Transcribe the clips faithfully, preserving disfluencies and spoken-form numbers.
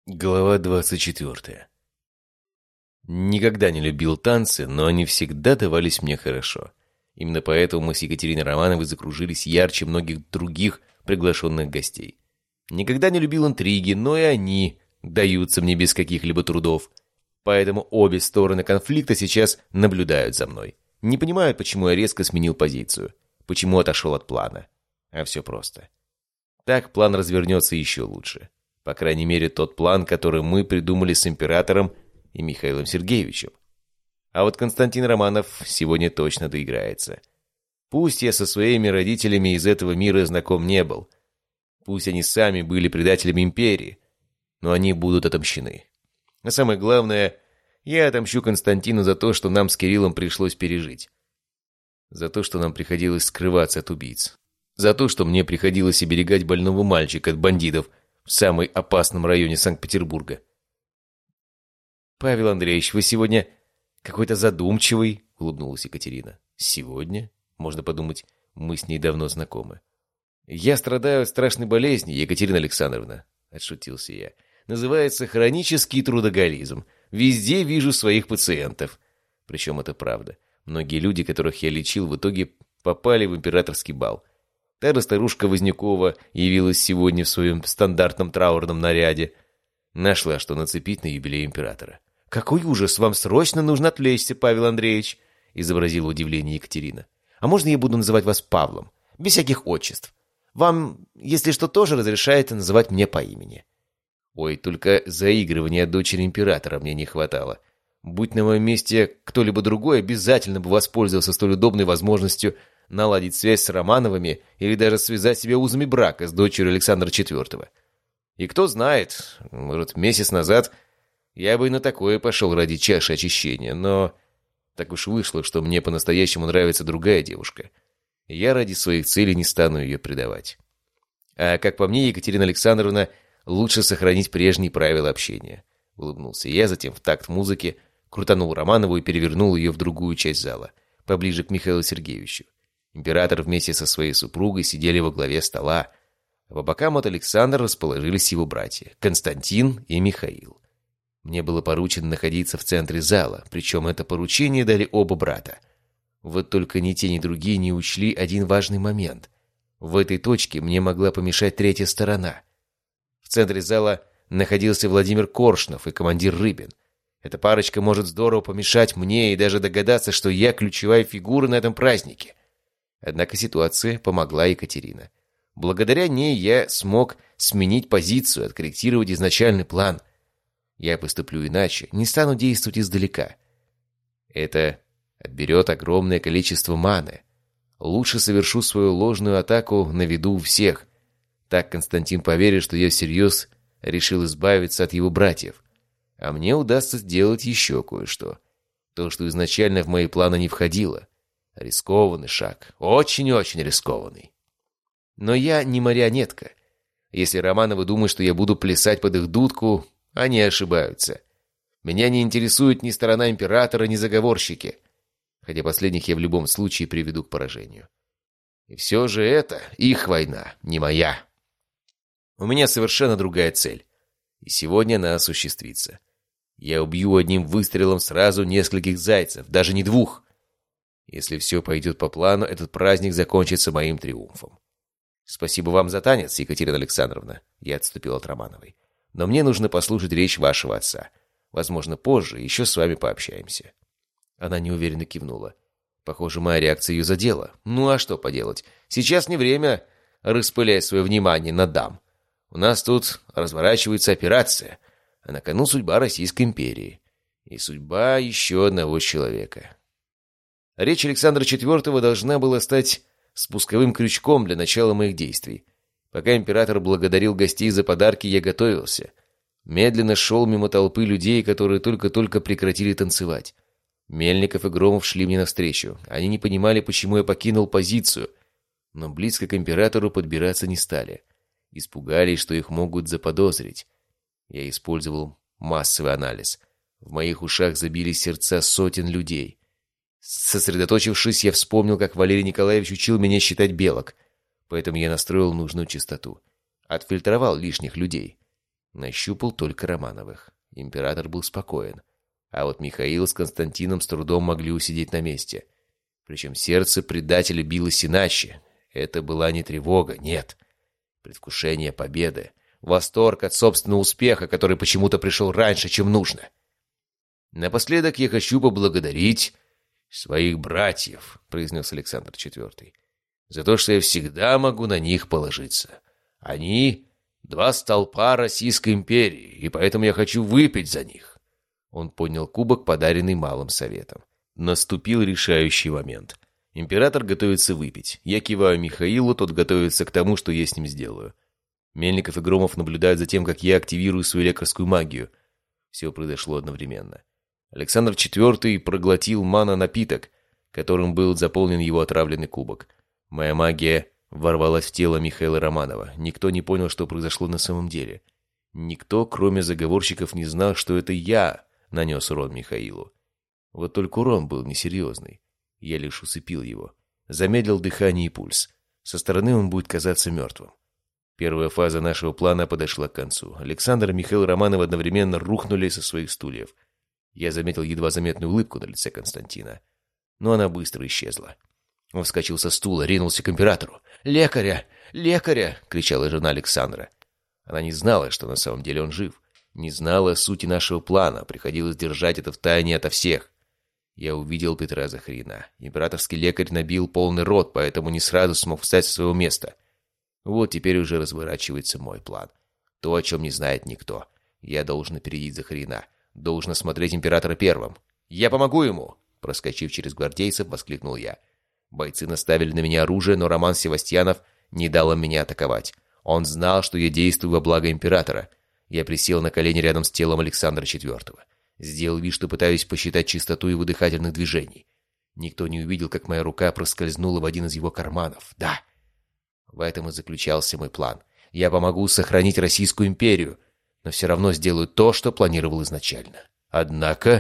Глава двадцать четвертая. Никогда не любил танцы, но они всегда давались мне хорошо. Именно поэтому мы с Екатериной Романовой закружились ярче многих других приглашенных гостей. Никогда не любил интриги, но и они даются мне без каких-либо трудов. Поэтому обе стороны конфликта сейчас наблюдают за мной. Не понимают, почему я резко сменил позицию, почему отошел от плана. А все просто. Так план развернется еще лучше. По крайней мере, тот план, который мы придумали с императором и Михаилом Сергеевичем. А вот Константин Романов сегодня точно доиграется. Пусть я со своими родителями из этого мира знаком не был. Пусть они сами были предателями империи. Но они будут отомщены. А самое главное, я отомщу Константину за то, что нам с Кириллом пришлось пережить. За то, что нам приходилось скрываться от убийц. За то, что мне приходилось оберегать больного мальчика от бандитов в самом опасном районе Санкт-Петербурга. «Павел Андреевич, вы сегодня какой-то задумчивый», — улыбнулась Екатерина. «Сегодня? Можно подумать, мы с ней давно знакомы». «Я страдаю от страшной болезни, Екатерина Александровна», — отшутился я. «Называется хронический трудоголизм. Везде вижу своих пациентов». Причем это правда. Многие люди, которых я лечил, в итоге попали в императорский бал. Та же старушка Вознякова явилась сегодня в своем стандартном траурном наряде. Нашла, что нацепить на юбилей императора. «Какой ужас! Вам срочно нужно отвлечься, Павел Андреевич!» — изобразила удивление Екатерина. «А можно я буду называть вас Павлом? Без всяких отчеств. Вам, если что, тоже разрешается называть меня по имени». Ой, только заигрывания дочери императора мне не хватало. Будь на моем месте кто-либо другой, обязательно бы воспользовался столь удобной возможностью наладить связь с Романовыми или даже связать себя узами брака с дочерью Александра четвёртого. И кто знает, может, месяц назад я бы и на такое пошел ради чаши очищения, но так уж вышло, что мне по-настоящему нравится другая девушка. И я ради своих целей не стану ее предавать. А как по мне, Екатерина Александровна, лучше сохранить прежние правила общения. Улыбнулся я, затем в такт музыки крутанул Романову и перевернул ее в другую часть зала, поближе к Михаилу Сергеевичу. Император вместе со своей супругой сидели во главе стола, а по бокам от Александра расположились его братья Константин и Михаил. Мне было поручено находиться в центре зала, причем это поручение дали оба брата. Вот только ни те, ни другие не учли один важный момент. В этой точке мне могла помешать третья сторона. В центре зала находился Владимир Коршунов и командир Рыбин. Эта парочка может здорово помешать мне и даже догадаться, что я ключевая фигура на этом празднике. Однако ситуация помогла Екатерина. Благодаря ней я смог сменить позицию, откорректировать изначальный план. Я поступлю иначе, не стану действовать издалека. Это отберет огромное количество маны. Лучше совершу свою ложную атаку на виду у всех. Так Константин поверит, что я всерьез решил избавиться от его братьев. А мне удастся сделать еще кое-что. То, что изначально в мои планы не входило. Рискованный шаг. Очень-очень рискованный. Но я не марионетка. Если Романовы думают, что я буду плясать под их дудку, они ошибаются. Меня не интересует ни сторона императора, ни заговорщики. Хотя последних я в любом случае приведу к поражению. И все же это их война, не моя. У меня совершенно другая цель. И сегодня она осуществится. Я убью одним выстрелом сразу нескольких зайцев, даже не двух. Если все пойдет по плану, этот праздник закончится моим триумфом. Спасибо вам за танец, Екатерина Александровна. Я отступил от Романовой. Но мне нужно послушать речь вашего отца. Возможно, позже еще с вами пообщаемся. Она неуверенно кивнула. Похоже, моя реакция ее задела. Ну а что поделать? Сейчас не время распылять свое внимание на дам. У нас тут разворачивается операция, а на кону судьба Российской империи. И судьба еще одного человека. Речь Александра четвёртого должна была стать спусковым крючком для начала моих действий. Пока император благодарил гостей за подарки, я готовился. Медленно шел мимо толпы людей, которые только-только прекратили танцевать. Мельников и Громов шли мне навстречу. Они не понимали, почему я покинул позицию, но близко к императору подбираться не стали. Испугались, что их могут заподозрить. Я использовал массовый анализ. В моих ушах забились сердца сотен людей. Сосредоточившись, я вспомнил, как Валерий Николаевич учил меня считать белок. Поэтому я настроил нужную частоту. Отфильтровал лишних людей. Нащупал только Романовых. Император был спокоен. А вот Михаил с Константином с трудом могли усидеть на месте. Причем сердце предателя билось иначе. Это была не тревога, нет. Предвкушение победы. Восторг от собственного успеха, который почему-то пришел раньше, чем нужно. «Напоследок я хочу поблагодарить своих братьев», — произнес Александр четвёртый, «за то, что я всегда могу на них положиться. Они — два столпа Российской империи, и поэтому я хочу выпить за них». Он поднял кубок, подаренный Малым Советом. Наступил решающий момент. Император готовится выпить. Я киваю Михаилу, тот готовится к тому, что я с ним сделаю. Мельников и Громов наблюдают за тем, как я активирую свою лекарскую магию. Все произошло одновременно. Александр четвёртый проглотил мана-напиток, которым был заполнен его отравленный кубок. Моя магия ворвалась в тело Михаила Романова. Никто не понял, что произошло на самом деле. Никто, кроме заговорщиков, не знал, что это я нанес урон Михаилу. Вот только урон был несерьезный. Я лишь усыпил его. Замедлил дыхание и пульс. Со стороны он будет казаться мертвым. Первая фаза нашего плана подошла к концу. Александр и Михаил Романов одновременно рухнули со своих стульев. Я заметил едва заметную улыбку на лице Константина. Но она быстро исчезла. Он вскочил со стула, ринулся к императору. «Лекаря! Лекаря!» — кричала жена Александра. Она не знала, что на самом деле он жив. Не знала сути нашего плана. Приходилось держать это в тайне ото всех. Я увидел Петра Захарина. Императорский лекарь набил полный рот, поэтому не сразу смог встать со своего места. Вот теперь уже разворачивается мой план. То, о чем не знает никто. Я должен опередить Захарина. Должен осмотреть императора первым. «Я помогу ему!» Проскочив через гвардейцев, воскликнул я. Бойцы наставили на меня оружие, но Роман Севастьянов не дал им меня атаковать. Он знал, что я действую во благо императора. Я присел на колени рядом с телом Александра четвёртого. Сделал вид, что пытаюсь посчитать частоту его дыхательных движений. Никто не увидел, как моя рука проскользнула в один из его карманов. Да, в этом и заключался мой план. Я помогу сохранить Российскую империю, но все равно сделаю то, что планировал изначально. Однако...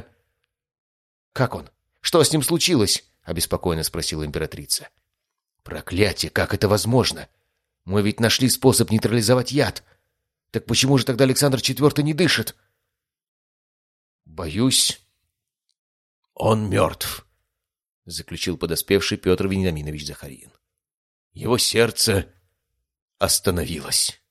«Как он? Что с ним случилось?» — обеспокоенно спросила императрица. «Проклятие, как это возможно? Мы ведь нашли способ нейтрализовать яд. Так почему же тогда Александр четвёртый не дышит?» «Боюсь, он мертв», — заключил подоспевший Петр Вениаминович Захарин. «Его сердце остановилось».